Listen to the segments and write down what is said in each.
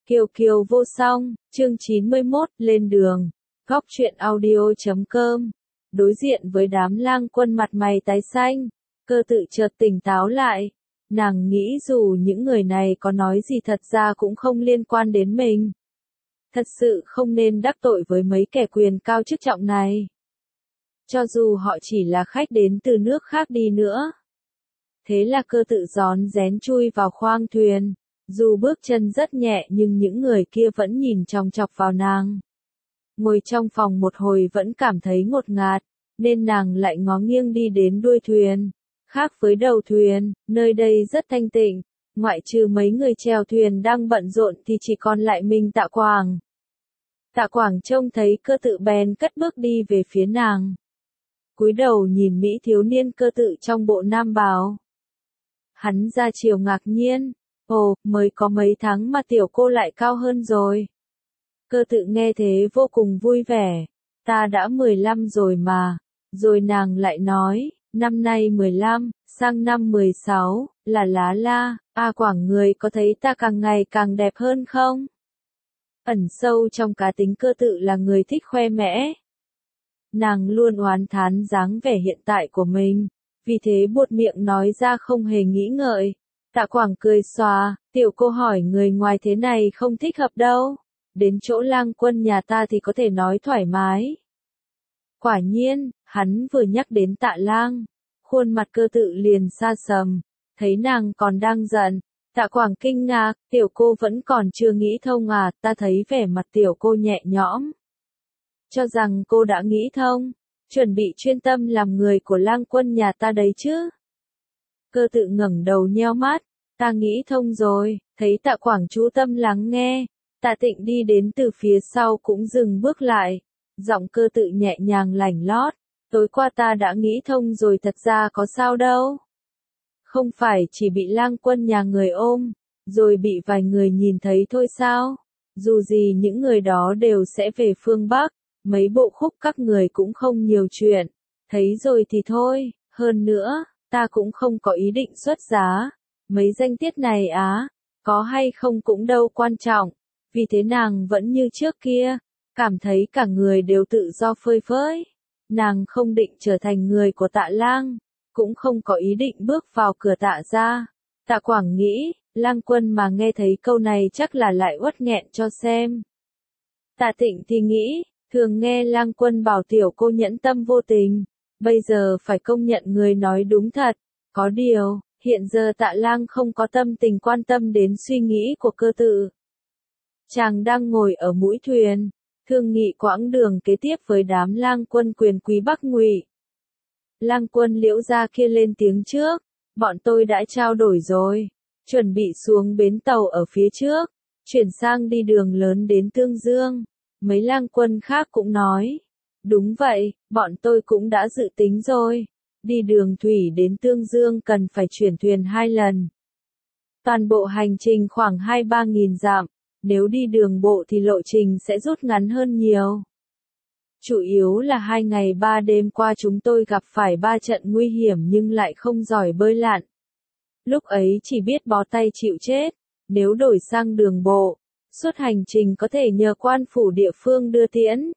Kiều Kiều vô song, chương 91, lên đường. Góc truyện audio.com. Đối diện với đám lang quân mặt mày tái xanh, Cơ Tự chợt tỉnh táo lại. Nàng nghĩ dù những người này có nói gì thật ra cũng không liên quan đến mình. Thật sự không nên đắc tội với mấy kẻ quyền cao chức trọng này. Cho dù họ chỉ là khách đến từ nước khác đi nữa. Thế là Cơ Tự rón rén chui vào khoang thuyền. Dù bước chân rất nhẹ nhưng những người kia vẫn nhìn chòng chọc vào nàng. Ngồi trong phòng một hồi vẫn cảm thấy ngột ngạt, nên nàng lại ngó nghiêng đi đến đuôi thuyền. Khác với đầu thuyền, nơi đây rất thanh tịnh, ngoại trừ mấy người chèo thuyền đang bận rộn thì chỉ còn lại mình Tạ Quảng. Tạ Quảng trông thấy Cơ Tự bèn cất bước đi về phía nàng. Cúi đầu nhìn mỹ thiếu niên Cơ Tự trong bộ nam bào. Hắn ra chiều ngạc nhiên. Ồ, mới có mấy tháng mà tiểu cô lại cao hơn rồi. Cơ Tự nghe thế vô cùng vui vẻ. Ta đã 15 rồi mà. Rồi nàng lại nói, năm nay 15, sang năm 16, là lá la. Quảng người có thấy ta càng ngày càng đẹp hơn không? Ẩn sâu trong cá tính Cơ Tự là người thích khoe mẽ. Nàng luôn oán thán dáng vẻ hiện tại của mình. Vì thế buột miệng nói ra không hề nghĩ ngợi. Tạ Quảng cười xòa, tiểu cô hỏi người ngoài thế này không thích hợp đâu. Đến chỗ lang quân nhà ta thì có thể nói thoải mái. Quả nhiên, hắn vừa nhắc đến Tạ Lang. Khuôn mặt Cơ Tự liền sa sầm, thấy nàng còn đang giận. Tạ Quảng kinh ngạc, tiểu cô vẫn còn chưa nghĩ thông à, ta thấy vẻ mặt tiểu cô nhẹ nhõm. Cho rằng cô đã nghĩ thông, chuẩn bị chuyên tâm làm người của lang quân nhà ta đấy chứ. Cơ Tự ngẩng đầu nheo mắt, ta nghĩ thông rồi, thấy Tạ Quảng chú tâm lắng nghe, Tạ Tịnh đi đến từ phía sau cũng dừng bước lại, giọng Cơ Tự nhẹ nhàng lảnh lót, tối qua ta đã nghĩ thông rồi thật ra có sao đâu. Không phải chỉ bị lang quân nhà người ôm, rồi bị vài người nhìn thấy thôi sao, dù gì những người đó đều sẽ về phương Bắc, mấy bộ khúc các người cũng không nhiều chuyện, thấy rồi thì thôi, hơn nữa. Ta cũng không có ý định xuất giá. Mấy danh tiết này có hay không cũng đâu quan trọng. Vì thế nàng vẫn như trước kia, cảm thấy cả người đều tự do phơi phới. Nàng không định trở thành người của Tạ Lang, cũng không có ý định bước vào cửa Tạ gia. Tạ Quảng nghĩ, lang quân mà nghe thấy câu này chắc là lại uất nghẹn cho xem. Tạ Tịnh thì nghĩ, thường nghe lang quân bảo tiểu cô nhẫn tâm vô tình. Bây giờ phải công nhận người nói đúng thật, có điều, hiện giờ Tạ Lang không có tâm tình quan tâm đến suy nghĩ của Cơ Tự. Chàng đang ngồi ở mũi thuyền, thương nghị quãng đường kế tiếp với đám lang quân quyền quý Bắc Ngụy. Lang quân Liễu gia kia lên tiếng trước, bọn tôi đã trao đổi rồi, chuẩn bị xuống bến tàu ở phía trước, chuyển sang đi đường lớn đến Tương Dương. Mấy lang quân khác cũng nói. Đúng vậy, bọn tôi cũng đã dự tính rồi. Đi đường thủy đến Tương Dương cần phải chuyển thuyền 2 lần. Toàn bộ hành trình khoảng 2-3 nghìn dặm, nếu đi đường bộ thì lộ trình sẽ rút ngắn hơn nhiều. Chủ yếu là 2 ngày 3 đêm qua chúng tôi gặp phải 3 trận nguy hiểm nhưng lại không giỏi bơi lặn. Lúc ấy chỉ biết bó tay chịu chết, nếu đổi sang đường bộ, suốt hành trình có thể nhờ quan phủ địa phương đưa tiễn.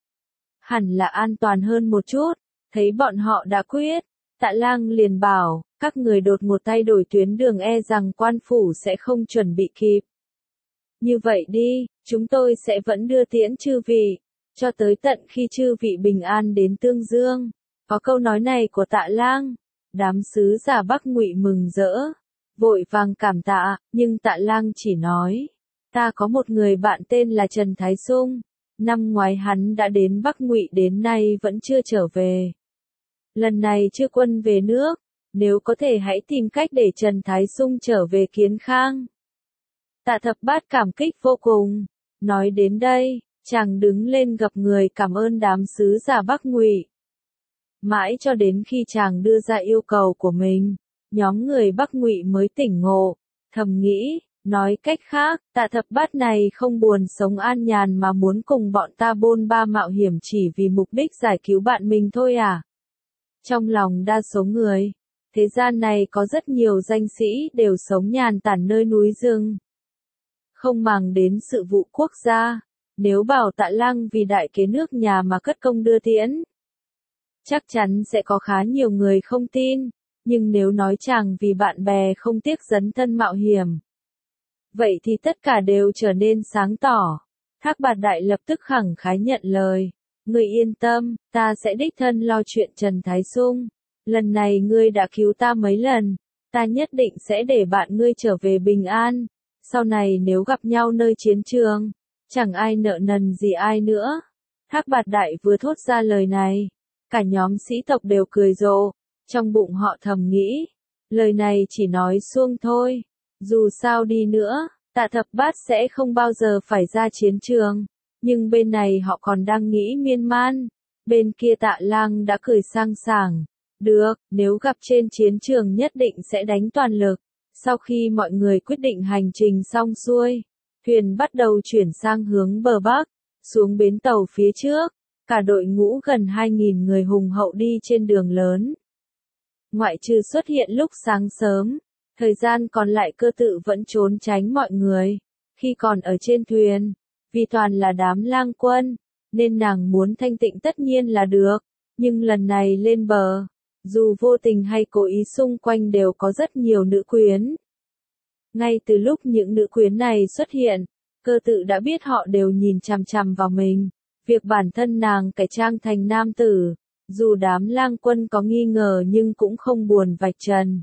Hẳn là an toàn hơn một chút, thấy bọn họ đã quyết, Tạ Lang liền bảo, các người đột một tay đổi tuyến đường e rằng quan phủ sẽ không chuẩn bị kịp. Như vậy đi, chúng tôi sẽ vẫn đưa tiễn chư vị, cho tới tận khi chư vị bình an đến Tương Dương. Có câu nói này của Tạ Lang, đám sứ giả Bắc Ngụy mừng rỡ, vội vàng cảm tạ, nhưng Tạ Lang chỉ nói, ta có một người bạn tên là Trần Thái Sung. Năm ngoái hắn đã đến Bắc Ngụy đến nay vẫn chưa trở về. Lần này chưa quân về nước, nếu có thể hãy tìm cách để Trần Thái Sung trở về Kiến Khang. Tạ Thập Bát cảm kích vô cùng. Nói đến đây, chàng đứng lên gập người cảm ơn đám sứ giả Bắc Ngụy. Mãi cho đến khi chàng đưa ra yêu cầu của mình, nhóm người Bắc Ngụy mới tỉnh ngộ, thầm nghĩ. Nói cách khác, Tạ Thập Bát này không buồn sống an nhàn mà muốn cùng bọn ta bôn ba mạo hiểm chỉ vì mục đích giải cứu bạn mình thôi à? Trong lòng đa số người, thế gian này có rất nhiều danh sĩ đều sống nhàn tản nơi núi rừng. không màng đến sự vụ quốc gia. Nếu bảo Tạ Lang vì đại kế nước nhà mà cất công đưa tiễn, chắc chắn sẽ có khá nhiều người không tin, nhưng nếu nói chàng vì bạn bè không tiếc dấn thân mạo hiểm, vậy thì tất cả đều trở nên sáng tỏ. Thác Bạt Đại lập tức khẳng khái nhận lời. Ngươi yên tâm, ta sẽ đích thân lo chuyện Trần Thái Sung. Lần này ngươi đã cứu ta mấy lần, ta nhất định sẽ để bạn ngươi trở về bình an. Sau này nếu gặp nhau nơi chiến trường, chẳng ai nợ nần gì ai nữa. Thác Bạt Đại vừa thốt ra lời này, cả nhóm sĩ tộc đều cười rộ, trong bụng họ thầm nghĩ, lời này chỉ nói suông thôi. Dù sao đi nữa, Tạ Thập Bát sẽ không bao giờ phải ra chiến trường, nhưng bên này họ còn đang nghĩ miên man. Bên kia Tạ Lang đã cười sang sảng, được, nếu gặp trên chiến trường nhất định sẽ đánh toàn lực. Sau khi mọi người quyết định hành trình xong xuôi, thuyền bắt đầu chuyển sang hướng bờ Bắc, xuống bến tàu phía trước, cả đội ngũ gần 2.000 người hùng hậu đi trên đường lớn. Ngoại trừ xuất hiện lúc sáng sớm, thời gian còn lại Cơ Tự vẫn trốn tránh mọi người. Khi còn ở trên thuyền, vì toàn là đám lang quân, nên nàng muốn thanh tịnh tất nhiên là được, nhưng lần này lên bờ, dù vô tình hay cố ý xung quanh đều có rất nhiều nữ quyến. Ngay từ lúc những nữ quyến này xuất hiện, Cơ Tự đã biết họ đều nhìn chằm chằm vào mình. Việc bản thân nàng cải trang thành nam tử, dù đám lang quân có nghi ngờ nhưng cũng không buồn vạch trần.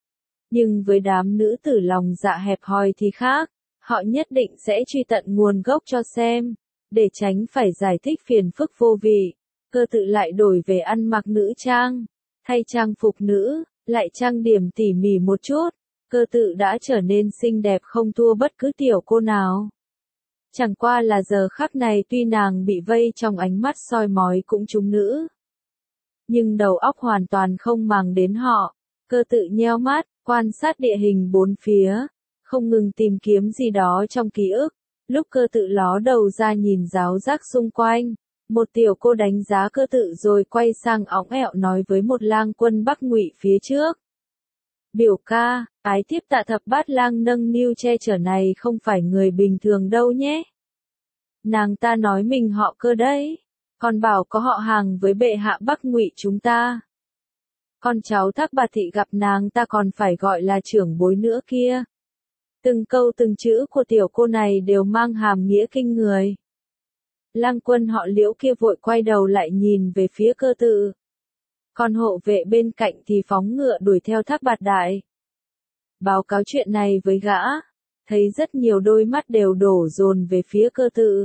Nhưng với đám nữ tử lòng dạ hẹp hòi thì khác, họ nhất định sẽ truy tận nguồn gốc cho xem, để tránh phải giải thích phiền phức vô vị. Cơ Tự lại đổi về ăn mặc nữ trang, thay trang phục nữ, lại trang điểm tỉ mỉ một chút, Cơ Tự đã trở nên xinh đẹp không thua bất cứ tiểu cô nào. Chẳng qua là giờ khắc này tuy nàng bị vây trong ánh mắt soi mói cũng chúng nữ, nhưng đầu óc hoàn toàn không màng đến họ. Cơ Tự nheo mắt, quan sát địa hình bốn phía, không ngừng tìm kiếm gì đó trong ký ức. Lúc Cơ Tự ló đầu ra nhìn ráo rác xung quanh, một tiểu cô đánh giá Cơ Tự rồi quay sang óng ẹo nói với một lang quân Bắc Ngụy phía trước. Biểu ca, ái thiếp Tạ Thập Bát Lang nâng niu che chở này không phải người bình thường đâu nhé. Nàng ta nói mình họ Cơ đấy, còn bảo có họ hàng với bệ hạ Bắc Ngụy chúng ta. Con cháu Thác Bạt Thị gặp nàng ta còn phải gọi là trưởng bối nữa kia. Từng câu từng chữ của tiểu cô này đều mang hàm nghĩa kinh người. Lang quân họ Liễu kia vội quay đầu lại nhìn về phía Cơ Tự. Còn hộ vệ bên cạnh thì phóng ngựa đuổi theo Thác Bạt Đại. Báo cáo chuyện này với gã, thấy rất nhiều đôi mắt đều đổ dồn về phía Cơ Tự.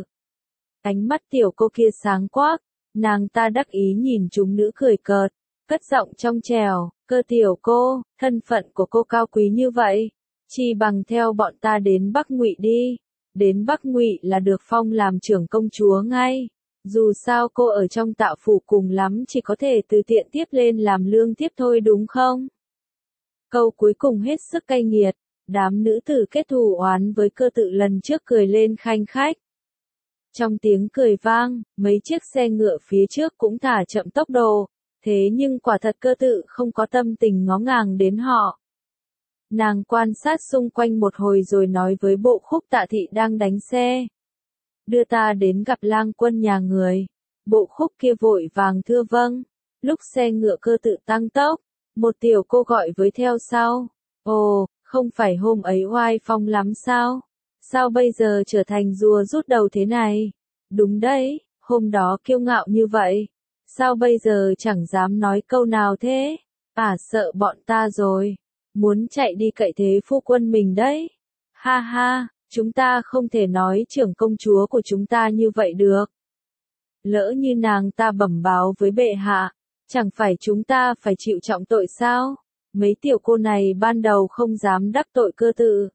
Ánh mắt tiểu cô kia sáng quắc, nàng ta đắc ý nhìn chúng nữ cười cợt, cất giọng trong trèo, Cơ tiểu cô, thân phận của cô cao quý như vậy, chi bằng theo bọn ta đến Bắc Ngụy đi. Đến Bắc Ngụy là được phong làm trưởng công chúa ngay. Dù sao cô ở trong Tạo phủ cùng lắm chỉ có thể từ tiện tiếp lên làm lương tiếp thôi đúng không? Câu cuối cùng hết sức cay nghiệt, đám nữ tử kết thù oán với Cơ Tự lần trước cười lên khanh khách. Trong tiếng cười vang, mấy chiếc xe ngựa phía trước cũng thả chậm tốc độ, thế nhưng quả thật Cơ Tự không có tâm tình ngó ngàng đến họ. Nàng quan sát xung quanh một hồi rồi nói với Bộ Khúc Tạ Thị đang đánh xe. Đưa ta đến gặp lang quân nhà người. Bộ Khúc kia vội vàng thưa vâng. Lúc xe ngựa Cơ Tự tăng tốc, một tiểu cô gọi với theo sau. Ồ, không phải hôm ấy oai phong lắm sao? Sao bây giờ trở thành rùa rút đầu thế này? Đúng đấy, hôm đó kiêu ngạo như vậy. Sao bây giờ chẳng dám nói câu nào thế? Sợ bọn ta rồi. Muốn chạy đi cậy thế phu quân mình đấy. Ha ha, chúng ta không thể nói trưởng công chúa của chúng ta như vậy được. Lỡ như nàng ta bẩm báo với bệ hạ, chẳng phải chúng ta phải chịu trọng tội sao? Mấy tiểu cô này ban đầu không dám đắc tội Cơ Tự.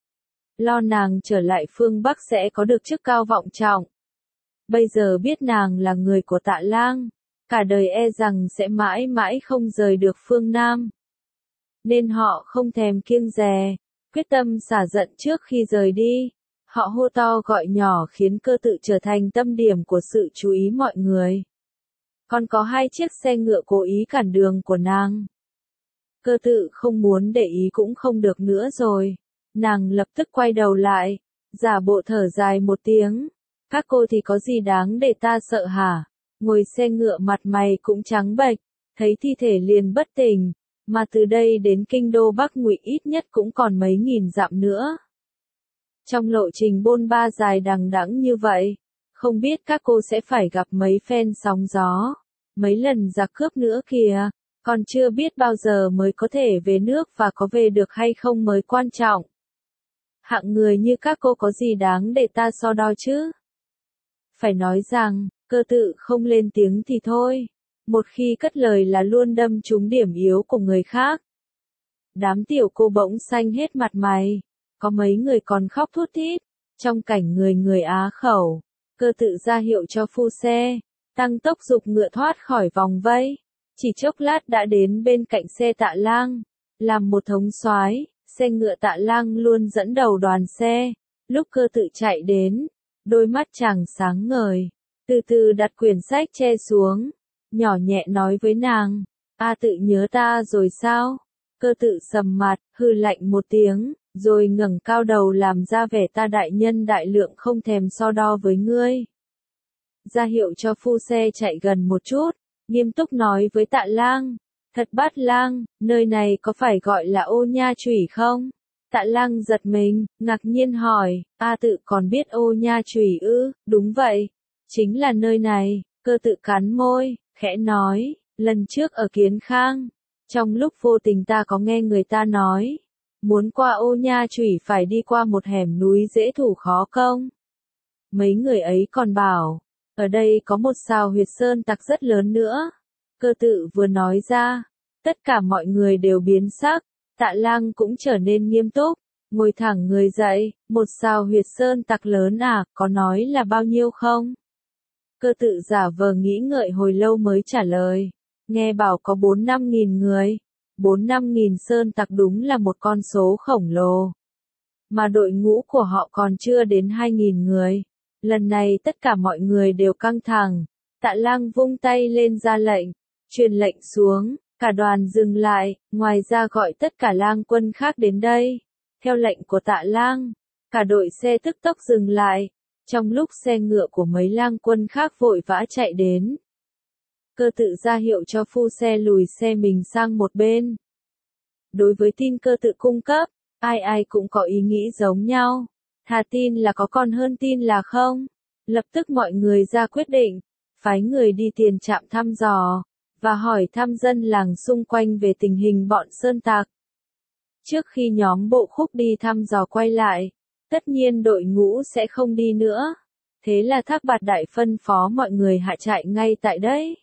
Lo nàng trở lại phương Bắc sẽ có được chức cao vọng trọng. Bây giờ biết nàng là người của Tạ Lang, cả đời e rằng sẽ mãi mãi không rời được phương Nam. Nên họ không thèm kiêng dè, quyết tâm xả giận trước khi rời đi. Họ hô to gọi nhỏ khiến Cơ Tự trở thành tâm điểm của sự chú ý mọi người. Còn có 2 chiếc xe ngựa cố ý cản đường của nàng. Cơ Tự không muốn để ý cũng không được nữa rồi. Nàng lập tức quay đầu lại, Giả bộ thở dài một tiếng. Các cô thì có gì đáng để ta sợ hả? Ngồi xe ngựa mặt mày cũng trắng bệch, thấy thi thể liền bất tỉnh, mà từ đây đến kinh đô Bắc Ngụy ít nhất cũng còn mấy nghìn dặm nữa. Trong lộ trình bôn ba dài đằng đẵng như vậy, không biết các cô sẽ phải gặp mấy phen sóng gió, mấy lần giặc cướp nữa kìa, còn chưa biết bao giờ mới có thể về nước và có về được hay không mới quan trọng. Hạng người như các cô có gì đáng để ta so đo chứ? Phải nói rằng, Cơ Tự không lên tiếng thì thôi, một khi cất lời là luôn đâm trúng điểm yếu của người khác. Đám tiểu cô bỗng xanh hết mặt mày, có mấy người còn khóc thút thít, trong cảnh người người á khẩu. Cơ Tự ra hiệu cho phu xe, tăng tốc giục ngựa thoát khỏi vòng vây, chỉ chốc lát đã đến bên cạnh xe Tạ Lang, làm một thống soái, xe ngựa Tạ Lang luôn dẫn đầu đoàn xe. Lúc Cơ Tự chạy đến, đôi mắt chàng sáng ngời, từ từ đặt quyển sách che xuống, nhỏ nhẹ nói với nàng, "A Tự nhớ ta rồi sao?" Cơ Tự sầm mặt, hừ lạnh một tiếng, rồi ngẩng cao đầu làm ra vẻ ta đại nhân đại lượng không thèm so đo với ngươi. Ra hiệu cho phu xe chạy gần một chút, nghiêm túc nói với Tạ Lang, "Thật Bát Lang, nơi này có phải gọi là Ô Nha Chủy không?" Tạ Lang giật mình, ngạc nhiên hỏi, "A Tự còn biết Ô Nha Chủy ư?" "Đúng vậy, chính là nơi này." Cơ Tự cắn môi, khẽ nói, "Lần trước ở Kiến Khang, trong lúc vô tình ta có nghe người ta nói, muốn qua Ô Nha Chủy phải đi qua một hẻm núi dễ thủ khó công. Mấy người ấy còn bảo, ở đây có một sào huyệt sơn tặc rất lớn nữa." Cơ Tự vừa nói ra, tất cả mọi người đều biến sắc, Tạ Lang cũng trở nên nghiêm túc, ngồi thẳng người dậy, "Một sào huyệt sơn tặc lớn à, có nói là bao nhiêu không?" Cơ Tự giả vờ nghĩ ngợi hồi lâu mới trả lời, "Nghe bảo có 4-5 nghìn người." 4-5 nghìn sơn tặc đúng là một con số khổng lồ. Mà đội ngũ của họ còn chưa đến 2.000 người. Lần này tất cả mọi người đều căng thẳng. Tạ Lang vung tay lên ra lệnh, truyền lệnh xuống, cả đoàn dừng lại, ngoài ra gọi tất cả lang quân khác đến đây. Theo lệnh của Tạ Lang, cả đội xe tức tốc dừng lại, trong lúc xe ngựa của mấy lang quân khác vội vã chạy đến. Cơ Tự ra hiệu cho phu xe lùi xe mình sang một bên. Đối với tin Cơ Tự cung cấp, ai ai cũng có ý nghĩ giống nhau. Thà tin là có còn hơn tin là không. Lập tức mọi người ra quyết định, phái người đi tiền trạm thăm dò, và hỏi thăm dân làng xung quanh về tình hình bọn sơn tặc. Trước khi nhóm Bộ Khúc đi thăm dò quay lại, tất nhiên đội ngũ sẽ không đi nữa. Thế là Thác Bạt Đại phân phó mọi người hạ trại ngay tại đấy.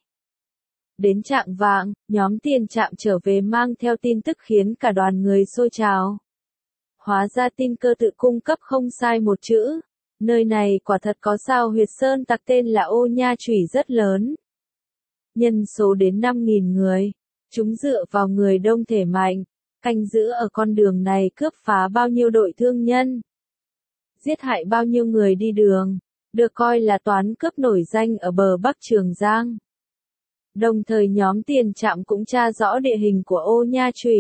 Đến chạng vạng, nhóm tiền trạm trở về mang theo tin tức khiến cả đoàn người xôi trào. Hóa ra tin Cơ Tự cung cấp không sai một chữ. Nơi này quả thật có sao huyệt sơn tặc tên là Ô Nha Chủy rất lớn. Nhân số đến 5.000 người. Chúng dựa vào người đông thể mạnh, canh giữ ở con đường này cướp phá bao nhiêu đội thương nhân. Giết hại bao nhiêu người đi đường. Được coi là toán cướp nổi danh ở bờ Bắc Trường Giang. Đồng thời nhóm tiền trạm cũng tra rõ địa hình của Ô Nha Chủy.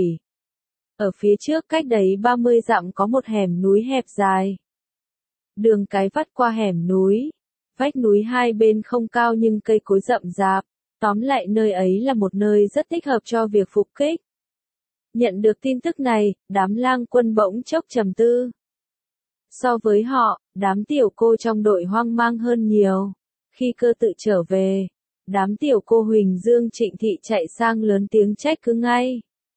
Ở phía trước cách đấy 30 dặm có một hẻm núi hẹp dài. Đường cái vắt qua hẻm núi. Vách núi hai bên không cao nhưng cây cối rậm rạp. Tóm lại nơi ấy là một nơi rất thích hợp cho việc phục kích. Nhận được tin tức này, đám lang quân bỗng chốc trầm tư. So với họ, đám tiểu cô trong đội hoang mang hơn nhiều. Khi Cơ Tự trở về, đám tiểu cô Huỳnh Dương Trịnh Thị chạy sang lớn tiếng trách cứ ngay.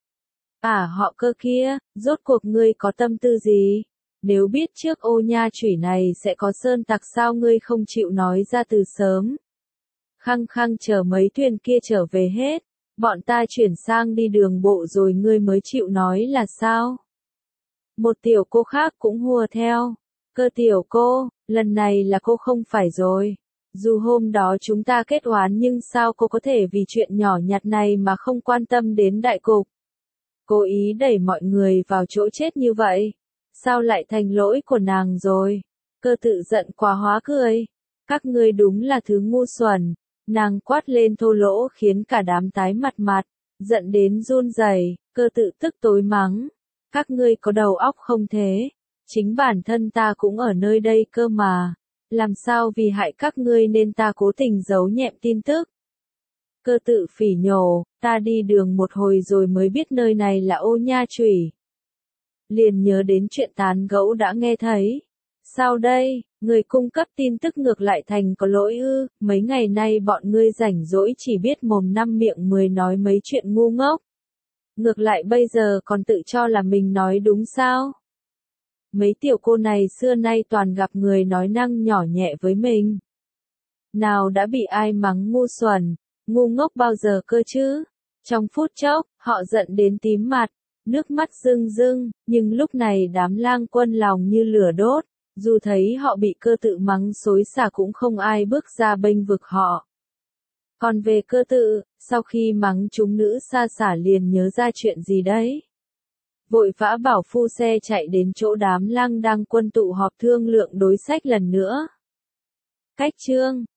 Họ Cơ kia, rốt cuộc ngươi có tâm tư gì? Nếu biết trước Ô Nha Chủy này sẽ có sơn tặc sao ngươi không chịu nói ra từ sớm? Khăng khăng chờ mấy thuyền kia trở về hết, bọn ta chuyển sang đi đường bộ rồi ngươi mới chịu nói là sao? Một tiểu cô khác cũng hùa theo. Cơ tiểu cô, lần này là cô không phải rồi. Dù hôm đó chúng ta kết oán nhưng sao cô có thể vì chuyện nhỏ nhặt này mà không quan tâm đến đại cục? Cố ý đẩy mọi người vào chỗ chết như vậy. Sao lại thành lỗi của nàng rồi? Cơ Tự giận quá hóa cười. Các ngươi đúng là thứ ngu xuẩn. Nàng quát lên thô lỗ khiến cả đám tái mặt, giận đến run rẩy. Cơ Tự tức tối mắng. Các ngươi có đầu óc không thế? Chính bản thân ta cũng ở nơi đây cơ mà. Làm sao vì hại các ngươi nên ta cố tình giấu nhẹm tin tức. Cơ tự phỉ nhổ, ta đi đường một hồi rồi mới biết nơi này là Ô Nha Chủy. Liền nhớ đến chuyện tán gẫu đã nghe thấy. Sao đây, người cung cấp tin tức ngược lại thành có lỗi ư, mấy ngày nay bọn ngươi rảnh rỗi chỉ biết mồm năm miệng mười nói mấy chuyện ngu ngốc. Ngược lại bây giờ còn tự cho là mình nói đúng sao? Mấy tiểu cô này xưa nay toàn gặp người nói năng nhỏ nhẹ với mình. Nào đã bị ai mắng ngu xuẩn, ngu ngốc bao giờ cơ chứ? Trong phút chốc, họ giận đến tím mặt, nước mắt rưng rưng, nhưng lúc này đám lang quân lòng như lửa đốt, dù thấy họ bị cơ tự mắng xối xả cũng không ai bước ra bênh vực họ. Còn về cơ tự, sau khi mắng chúng nữ xa xả liền nhớ ra chuyện gì đấy. Vội vã bảo phu xe chạy đến chỗ đám lang đang quân tụ họp thương lượng đối sách lần nữa. Cách chương